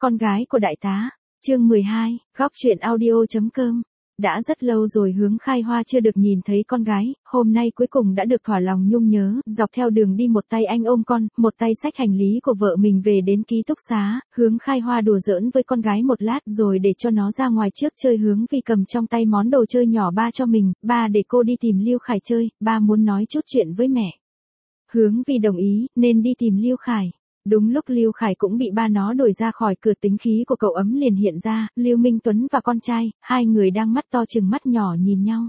Con gái của đại tá. Chương 12, góc truyện audio.com. Đã rất lâu rồi Hướng Khai Hoa chưa được nhìn thấy con gái, hôm nay cuối cùng đã được thỏa lòng nhung nhớ, dọc theo đường đi một tay anh ôm con, một tay xách hành lý của vợ mình về đến ký túc xá, Hướng Khai Hoa đùa giỡn với con gái một lát rồi để cho nó ra ngoài trước chơi. Hướng Vi cầm trong tay món đồ chơi nhỏ ba cho mình, ba để cô đi tìm Lưu Khải chơi, ba muốn nói chút chuyện với mẹ. Hướng Vi đồng ý, nên đi tìm Lưu Khải. Đúng lúc Lưu Khải cũng bị ba nó đuổi ra khỏi cửa, tính khí của cậu ấm liền hiện ra, Lưu Minh Tuấn và con trai, hai người đang mắt to chừng mắt nhỏ nhìn nhau.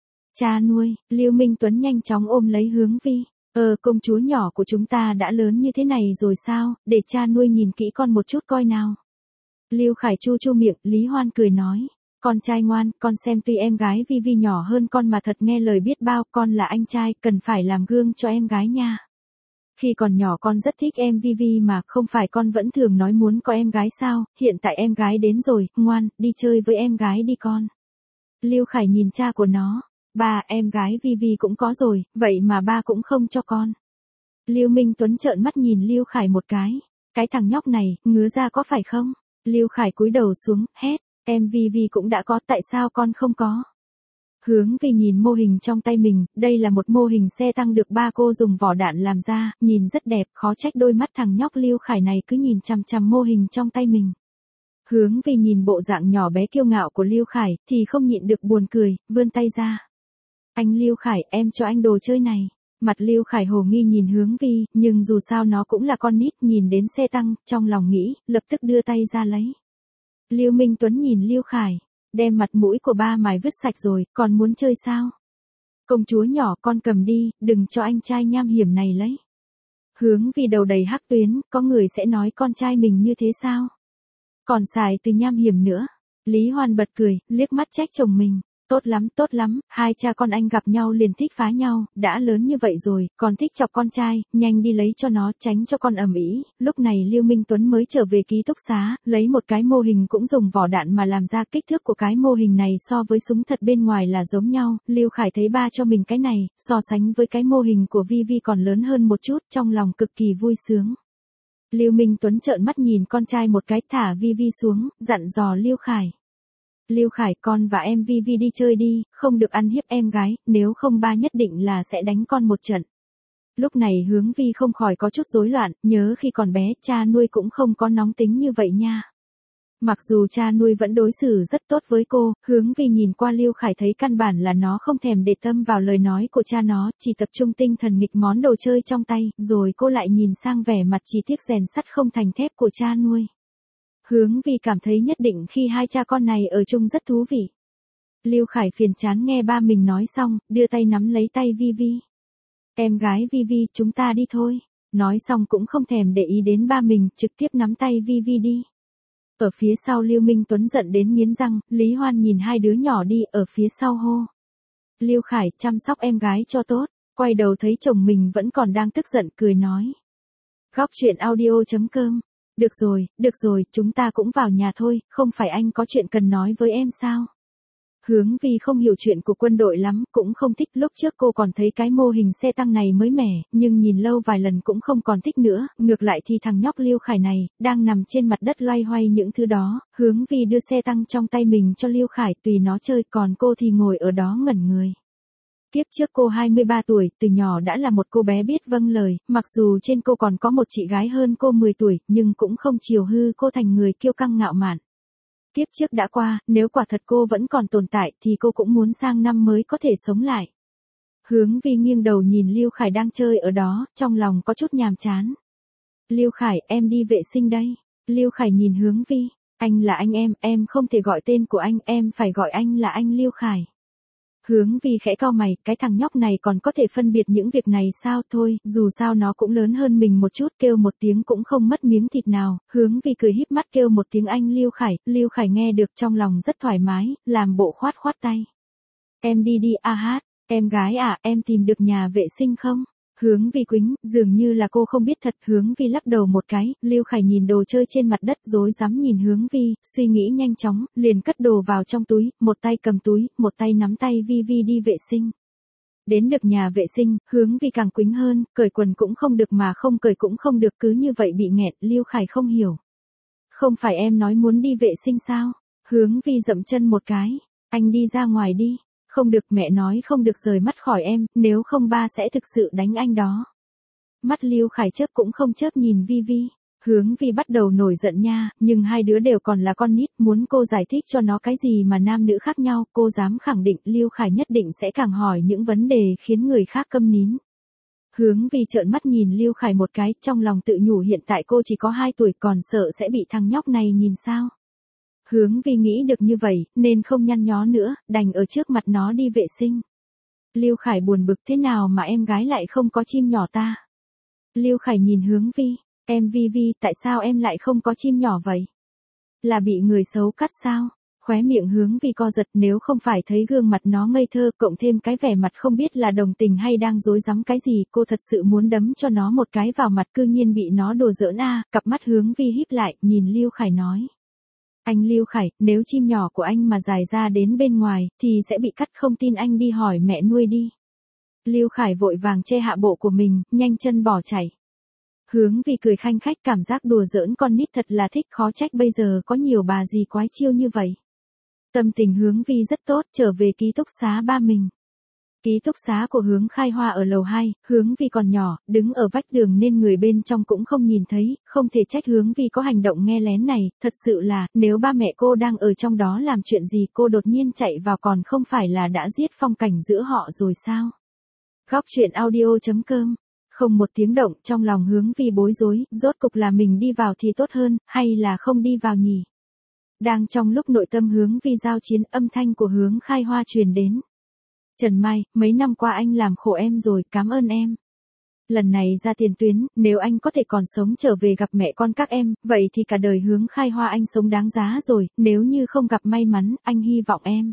Cha nuôi, Lưu Minh Tuấn nhanh chóng ôm lấy Hướng Vi. Công chúa nhỏ của chúng ta đã lớn như thế này rồi sao, để cha nuôi nhìn kỹ con một chút coi nào. Lưu Khải chu chu miệng, Lý Hoan cười nói. Con trai ngoan, con xem tuy em gái Vi Vi nhỏ hơn con mà thật nghe lời biết bao, con là anh trai, cần phải làm gương cho em gái nha. Khi còn nhỏ con rất thích em Vi Vi mà, không phải con vẫn thường nói muốn có em gái sao, hiện tại em gái đến rồi, ngoan, đi chơi với em gái đi con. Lưu Khải nhìn cha của nó, ba, em gái Vi Vi cũng có rồi, vậy mà ba cũng không cho con. Lưu Minh Tuấn trợn mắt nhìn Lưu Khải một cái thằng nhóc này, ngứa ra có phải không? Lưu Khải cúi đầu xuống, hét, em Vi Vi cũng đã có, tại sao con không có? Hướng Vi nhìn mô hình trong tay mình, đây là một mô hình xe tăng được ba cô dùng vỏ đạn làm ra, nhìn rất đẹp, khó trách đôi mắt thằng nhóc Lưu Khải này cứ nhìn chằm chằm mô hình trong tay mình. Hướng Vi nhìn bộ dạng nhỏ bé kiêu ngạo của Lưu Khải, thì không nhịn được buồn cười, vươn tay ra. Anh Lưu Khải, em cho anh đồ chơi này. Mặt Lưu Khải hồ nghi nhìn Hướng Vi, nhưng dù sao nó cũng là con nít, nhìn đến xe tăng, trong lòng nghĩ, lập tức đưa tay ra lấy. Lưu Minh Tuấn nhìn Lưu Khải. Đem mặt mũi của ba mày vứt sạch rồi, còn muốn chơi sao? Công chúa nhỏ, con cầm đi, đừng cho anh trai nham hiểm này lấy. Hướng Vi đầu đầy hắc tuyến, có người sẽ nói con trai mình như thế sao? Còn xài từ nham hiểm nữa. Lý Hoan bật cười, liếc mắt trách chồng mình. Tốt lắm, hai cha con anh gặp nhau liền thích phá nhau, đã lớn như vậy rồi, còn thích chọc con trai, nhanh đi lấy cho nó, tránh cho con ầm ĩ. Lúc này Lưu Minh Tuấn mới trở về ký túc xá, lấy một cái mô hình cũng dùng vỏ đạn mà làm ra, kích thước của cái mô hình này so với súng thật bên ngoài là giống nhau. Lưu Khải thấy ba cho mình cái này, so sánh với cái mô hình của Vi Vi còn lớn hơn một chút, trong lòng cực kỳ vui sướng. Lưu Minh Tuấn trợn mắt nhìn con trai một cái, thả Vi Vi xuống, dặn dò Lưu Khải. Lưu Khải, con và em Vi Vi đi chơi đi, không được ăn hiếp em gái, nếu không ba nhất định là sẽ đánh con một trận. Lúc này Hướng Vi không khỏi có chút rối loạn, nhớ khi còn bé, cha nuôi cũng không có nóng tính như vậy nha. Mặc dù cha nuôi vẫn đối xử rất tốt với cô, Hướng Vi nhìn qua Lưu Khải thấy căn bản là nó không thèm để tâm vào lời nói của cha nó, chỉ tập trung tinh thần nghịch món đồ chơi trong tay, rồi cô lại nhìn sang vẻ mặt chỉ tiếc rèn sắt không thành thép của cha nuôi. Hướng Vi cảm thấy nhất định khi hai cha con này ở chung rất thú vị. Lưu Khải phiền chán nghe ba mình nói xong, đưa tay nắm lấy tay Vi Vi. Em gái Vi Vi, chúng ta đi thôi. Nói xong cũng không thèm để ý đến ba mình, trực tiếp nắm tay Vi Vi đi. Ở phía sau Lưu Minh Tuấn giận đến nghiến răng, Lý Hoan nhìn hai đứa nhỏ đi, ở phía sau hô. Lưu Khải, chăm sóc em gái cho tốt. Quay đầu thấy chồng mình vẫn còn đang tức giận, cười nói. Góc truyện audio.com. Được rồi, chúng ta cũng vào nhà thôi, không phải anh có chuyện cần nói với em sao? Hướng Vi không hiểu chuyện của quân đội lắm, cũng không thích, lúc trước cô còn thấy cái mô hình xe tăng này mới mẻ, nhưng nhìn lâu vài lần cũng không còn thích nữa, ngược lại thì thằng nhóc Lưu Khải này, đang nằm trên mặt đất loay hoay những thứ đó, Hướng Vi đưa xe tăng trong tay mình cho Lưu Khải tùy nó chơi, còn cô thì ngồi ở đó ngẩn người. Tiếp trước cô 23 tuổi, từ nhỏ đã là một cô bé biết vâng lời, mặc dù trên cô còn có một chị gái hơn cô 10 tuổi, nhưng cũng không chiều hư cô thành người kiêu căng ngạo mạn. Tiếp trước đã qua, nếu quả thật cô vẫn còn tồn tại thì cô cũng muốn sang năm mới có thể sống lại. Hướng Vi nghiêng đầu nhìn Lưu Khải đang chơi ở đó, trong lòng có chút nhàm chán. Lưu Khải, em đi vệ sinh đây. Lưu Khải nhìn Hướng Vi, anh là anh em không thể gọi tên của anh, em phải gọi anh là anh Lưu Khải. Hướng Vi khẽ cau mày, cái thằng nhóc này còn có thể phân biệt những việc này sao? Thôi, dù sao nó cũng lớn hơn mình một chút, kêu một tiếng cũng không mất miếng thịt nào. Hướng Vi cười híp mắt kêu một tiếng anh Lưu Khải nghe được trong lòng rất thoải mái, làm bộ khoát khoát tay. Em đi đi, hát, em gái à, em tìm được nhà vệ sinh không? Hướng Vi quĩnh, dường như là cô không biết thật. Hướng Vi lắc đầu một cái, Lưu Khải nhìn đồ chơi trên mặt đất rối rắm nhìn Hướng Vi, suy nghĩ nhanh chóng, liền cất đồ vào trong túi, một tay cầm túi, một tay nắm tay Vi Vi đi vệ sinh. Đến được nhà vệ sinh, Hướng Vi càng quĩnh hơn, cởi quần cũng không được mà không cởi cũng không được, cứ như vậy bị nghẹn. Lưu Khải không hiểu. Không phải em nói muốn đi vệ sinh sao? Hướng Vi dậm chân một cái. Anh đi ra ngoài đi. Không được, mẹ nói không được rời mắt khỏi em, nếu không ba sẽ thực sự đánh anh đó. Mắt Lưu Khải chớp cũng không chớp nhìn Vi Vi. Hướng Vi bắt đầu nổi giận nha, nhưng hai đứa đều còn là con nít, muốn cô giải thích cho nó cái gì mà nam nữ khác nhau, cô dám khẳng định Lưu Khải nhất định sẽ càng hỏi những vấn đề khiến người khác câm nín. Hướng Vi trợn mắt nhìn Lưu Khải một cái, trong lòng tự nhủ hiện tại cô chỉ có 2 tuổi còn sợ sẽ bị thằng nhóc này nhìn sao. Hướng Vi nghĩ được như vậy, nên không nhăn nhó nữa, đành ở trước mặt nó đi vệ sinh. Lưu Khải buồn bực, thế nào mà em gái lại không có chim nhỏ ta? Lưu Khải nhìn Hướng Vi, em Vi Vi, tại sao em lại không có chim nhỏ vậy? Là bị người xấu cắt sao? Khóe miệng Hướng Vi co giật, nếu không phải thấy gương mặt nó ngây thơ, cộng thêm cái vẻ mặt không biết là đồng tình hay đang dối rắm cái gì, cô thật sự muốn đấm cho nó một cái vào mặt, cư nhiên bị nó đùa giỡn a. Cặp mắt Hướng Vi híp lại, nhìn Lưu Khải nói. Anh Lưu Khải, nếu chim nhỏ của anh mà dài ra đến bên ngoài, thì sẽ bị cắt, không tin anh đi hỏi mẹ nuôi đi. Lưu Khải vội vàng che hạ bộ của mình, nhanh chân bỏ chạy. Hướng Vi cười khanh khách, cảm giác đùa giỡn con nít thật là thích, khó trách bây giờ có nhiều bà dì quái chiêu như vậy. Tâm tình Hướng Vi rất tốt, trở về ký túc xá ba mình. Ký túc xá của Hướng Khai Hoa ở lầu 2, Hướng Vi còn nhỏ, đứng ở vách tường nên người bên trong cũng không nhìn thấy, không thể trách Hướng Vi có hành động nghe lén này, thật sự là, nếu ba mẹ cô đang ở trong đó làm chuyện gì cô đột nhiên chạy vào còn không phải là đã giết phong cảnh giữa họ rồi sao? Góc truyện audio.com. Không một tiếng động, trong lòng Hướng Vi bối rối, rốt cục là mình đi vào thì tốt hơn, hay là không đi vào nhỉ? Đang trong lúc nội tâm Hướng Vi giao chiến, âm thanh của Hướng Khai Hoa truyền đến. Trần Mai, mấy năm qua anh làm khổ em rồi, cảm ơn em. Lần này ra tiền tuyến, nếu anh có thể còn sống trở về gặp mẹ con các em, vậy thì cả đời Hướng Khai Hoa anh sống đáng giá rồi, nếu như không gặp may mắn, anh hy vọng em.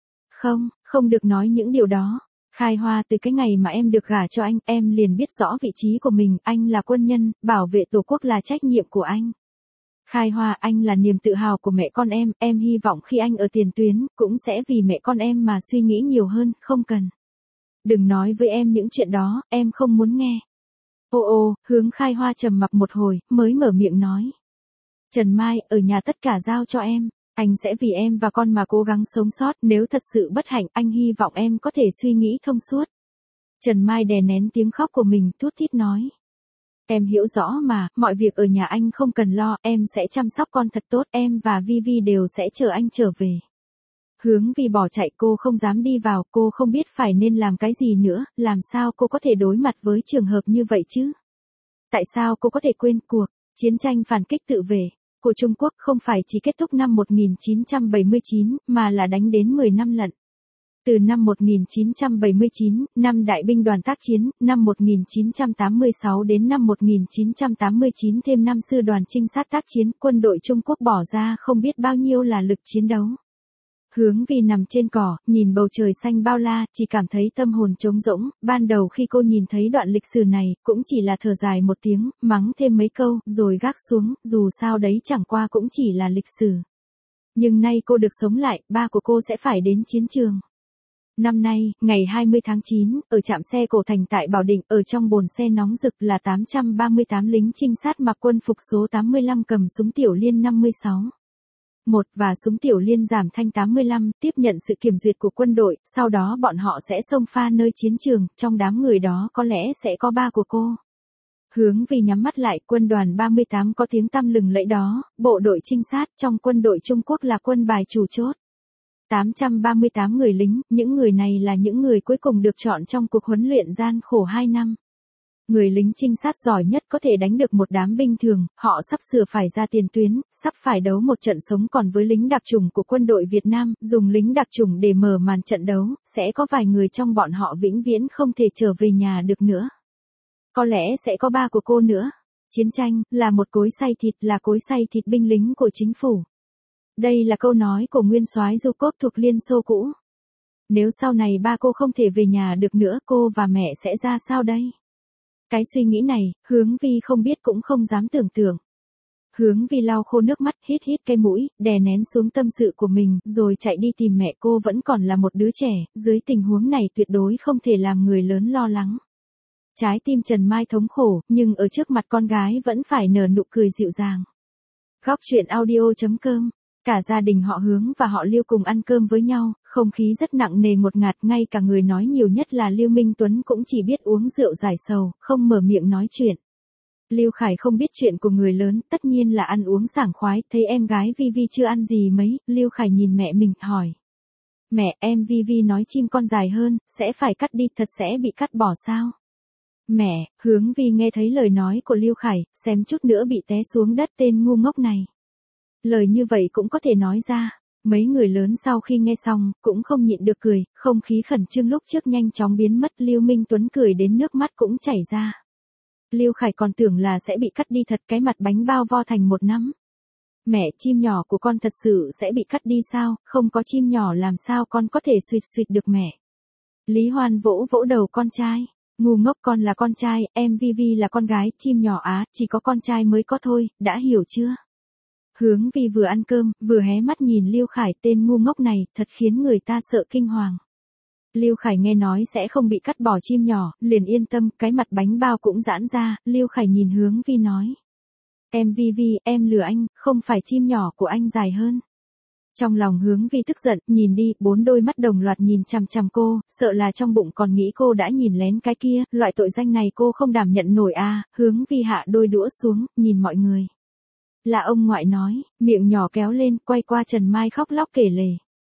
Không được nói những điều đó. Khai Hoa, từ cái ngày mà em được gả cho anh, em liền biết rõ vị trí của mình, anh là quân nhân, bảo vệ Tổ quốc là trách nhiệm của anh. Khai Hoa, anh là niềm tự hào của mẹ con em hy vọng khi anh ở tiền tuyến, cũng sẽ vì mẹ con em mà suy nghĩ nhiều hơn, không cần. Đừng nói với em những chuyện đó, em không muốn nghe. Hướng Khai Hoa trầm mặc một hồi, mới mở miệng nói. Trần Mai, ở nhà tất cả giao cho em. Anh sẽ vì em và con mà cố gắng sống sót, nếu thật sự bất hạnh, anh hy vọng em có thể suy nghĩ thông suốt. Trần Mai đè nén tiếng khóc của mình, thút thít nói. Em hiểu rõ mà, mọi việc ở nhà anh không cần lo, em sẽ chăm sóc con thật tốt, em và Vi Vi đều sẽ chờ anh trở về. Hướng Vi bỏ chạy, cô không dám đi vào, cô không biết phải nên làm cái gì nữa, làm sao cô có thể đối mặt với trường hợp như vậy chứ? Tại sao cô có thể quên cuộc chiến tranh phản kích tự vệ của Trung Quốc không phải chỉ kết thúc năm 1979, mà là đánh đến 10 năm lận. Từ năm 1979, năm Đại binh đoàn tác chiến, năm 1986 đến năm 1989 thêm năm sư đoàn trinh sát tác chiến, quân đội Trung Quốc bỏ ra không biết bao nhiêu là lực chiến đấu. Hướng Vi nằm trên cỏ, nhìn bầu trời xanh bao la, chỉ cảm thấy tâm hồn trống rỗng, ban đầu khi cô nhìn thấy đoạn lịch sử này, cũng chỉ là thở dài một tiếng, mắng thêm mấy câu, rồi gác xuống, dù sao đấy chẳng qua cũng chỉ là lịch sử. Nhưng nay cô được sống lại, ba của cô sẽ phải đến chiến trường. Năm nay, ngày 20 tháng 9, ở trạm xe Cổ Thành tại Bảo Định, ở trong bồn xe nóng rực là 838 lính trinh sát mặc quân phục số 85 cầm súng tiểu liên 56. Và súng tiểu liên giảm thanh 85, tiếp nhận sự kiểm duyệt của quân đội, sau đó bọn họ sẽ xông pha nơi chiến trường, trong đám người đó có lẽ sẽ có ba của cô. Hướng Vi nhắm mắt lại, quân đoàn 38 có tiếng tăm lừng lẫy đó, bộ đội trinh sát trong quân đội Trung Quốc là quân bài chủ chốt. 838 người lính, những người này là những người cuối cùng được chọn trong cuộc huấn luyện gian khổ 2 năm. Người lính trinh sát giỏi nhất có thể đánh được một đám binh thường, họ sắp sửa phải ra tiền tuyến, sắp phải đấu một trận sống còn với lính đặc chủng của quân đội Việt Nam, dùng lính đặc chủng để mở màn trận đấu, sẽ có vài người trong bọn họ vĩnh viễn không thể trở về nhà được nữa. Có lẽ sẽ có ba của cô nữa. Chiến tranh, là một cối xay thịt, là cối xay thịt binh lính của chính phủ. Đây là câu nói của nguyên soái Zhukov thuộc Liên Xô cũ. Nếu sau này ba cô không thể về nhà được nữa, cô và mẹ sẽ ra sao đây? Cái suy nghĩ này, Hướng Vi không biết cũng không dám tưởng tượng. Hướng Vi lau khô nước mắt, hít cái mũi, đè nén xuống tâm sự của mình, rồi chạy đi tìm mẹ. Cô vẫn còn là một đứa trẻ, dưới tình huống này tuyệt đối không thể làm người lớn lo lắng. Trái tim Trần Mai thống khổ, nhưng ở trước mặt con gái vẫn phải nở nụ cười dịu dàng. Góc chuyện audio.com. Cả gia đình họ Hướng và họ Lưu cùng ăn cơm với nhau, không khí rất nặng nề ngột ngạt, ngay cả người nói nhiều nhất là Lưu Minh Tuấn cũng chỉ biết uống rượu giải sầu, không mở miệng nói chuyện. Lưu Khải không biết chuyện của người lớn, tất nhiên là ăn uống sảng khoái, thấy em gái Vi Vi chưa ăn gì mấy, Lưu Khải nhìn mẹ mình, hỏi. Mẹ, em Vi Vi nói chim con dài hơn, sẽ phải cắt đi, thật sẽ bị cắt bỏ sao? Mẹ, Hướng Vi nghe thấy lời nói của Lưu Khải, xém chút nữa bị té xuống đất, tên ngu ngốc này. Lời như vậy cũng có thể nói ra. Mấy người lớn sau khi nghe xong, cũng không nhịn được cười, không khí khẩn trương lúc trước nhanh chóng biến mất, Lưu Minh Tuấn cười đến nước mắt cũng chảy ra. Lưu Khải còn tưởng là sẽ bị cắt đi thật, cái mặt bánh bao vo thành một nắm. Mẹ, chim nhỏ của con thật sự sẽ bị cắt đi sao, không có chim nhỏ làm sao con có thể suýt suýt được mẹ. Lý Hoan vỗ vỗ đầu con trai. Ngu ngốc, con là con trai, em Vi Vi là con gái, chim nhỏ á, chỉ có con trai mới có thôi, đã hiểu chưa? Hướng Vi vừa ăn cơm, vừa hé mắt nhìn Lưu Khải, tên ngu ngốc này, thật khiến người ta sợ kinh hoàng. Lưu Khải nghe nói sẽ không bị cắt bỏ chim nhỏ, liền yên tâm, cái mặt bánh bao cũng giãn ra, Lưu Khải nhìn Hướng Vi nói. Em Vi Vi, em lừa anh, không phải chim nhỏ của anh dài hơn. Trong lòng Hướng Vi tức giận, nhìn đi, 4 đôi mắt đồng loạt nhìn chằm chằm cô, sợ là trong bụng còn nghĩ cô đã nhìn lén cái kia, loại tội danh này cô không đảm nhận nổi à, Hướng Vi hạ đôi đũa xuống, nhìn mọi người. Là ông ngoại nói, miệng nhỏ kéo lên, quay qua Trần Mai khóc lóc kể lể.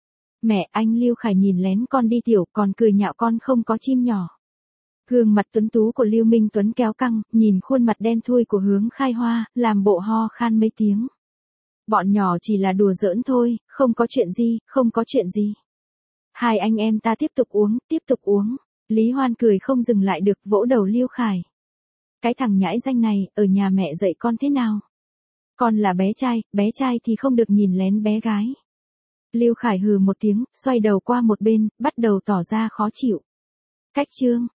Mẹ, anh Lưu Khải nhìn lén con đi tiểu, còn cười nhạo con không có chim nhỏ. Gương mặt tuấn tú của Lưu Minh Tuấn kéo căng, nhìn khuôn mặt đen thui của Hướng Khai Hoa, làm bộ ho khan mấy tiếng. Bọn nhỏ chỉ là đùa giỡn thôi, không có chuyện gì, không có chuyện gì. Hai anh em ta tiếp tục uống, tiếp tục uống. Lý Hoan cười không dừng lại được, vỗ đầu Lưu Khải. Cái thằng nhãi danh này, ở nhà mẹ dạy con thế nào? Con là bé trai thì không được nhìn lén bé gái. Lưu Khải hừ một tiếng, xoay đầu qua một bên, bắt đầu tỏ ra khó chịu. Cách chương.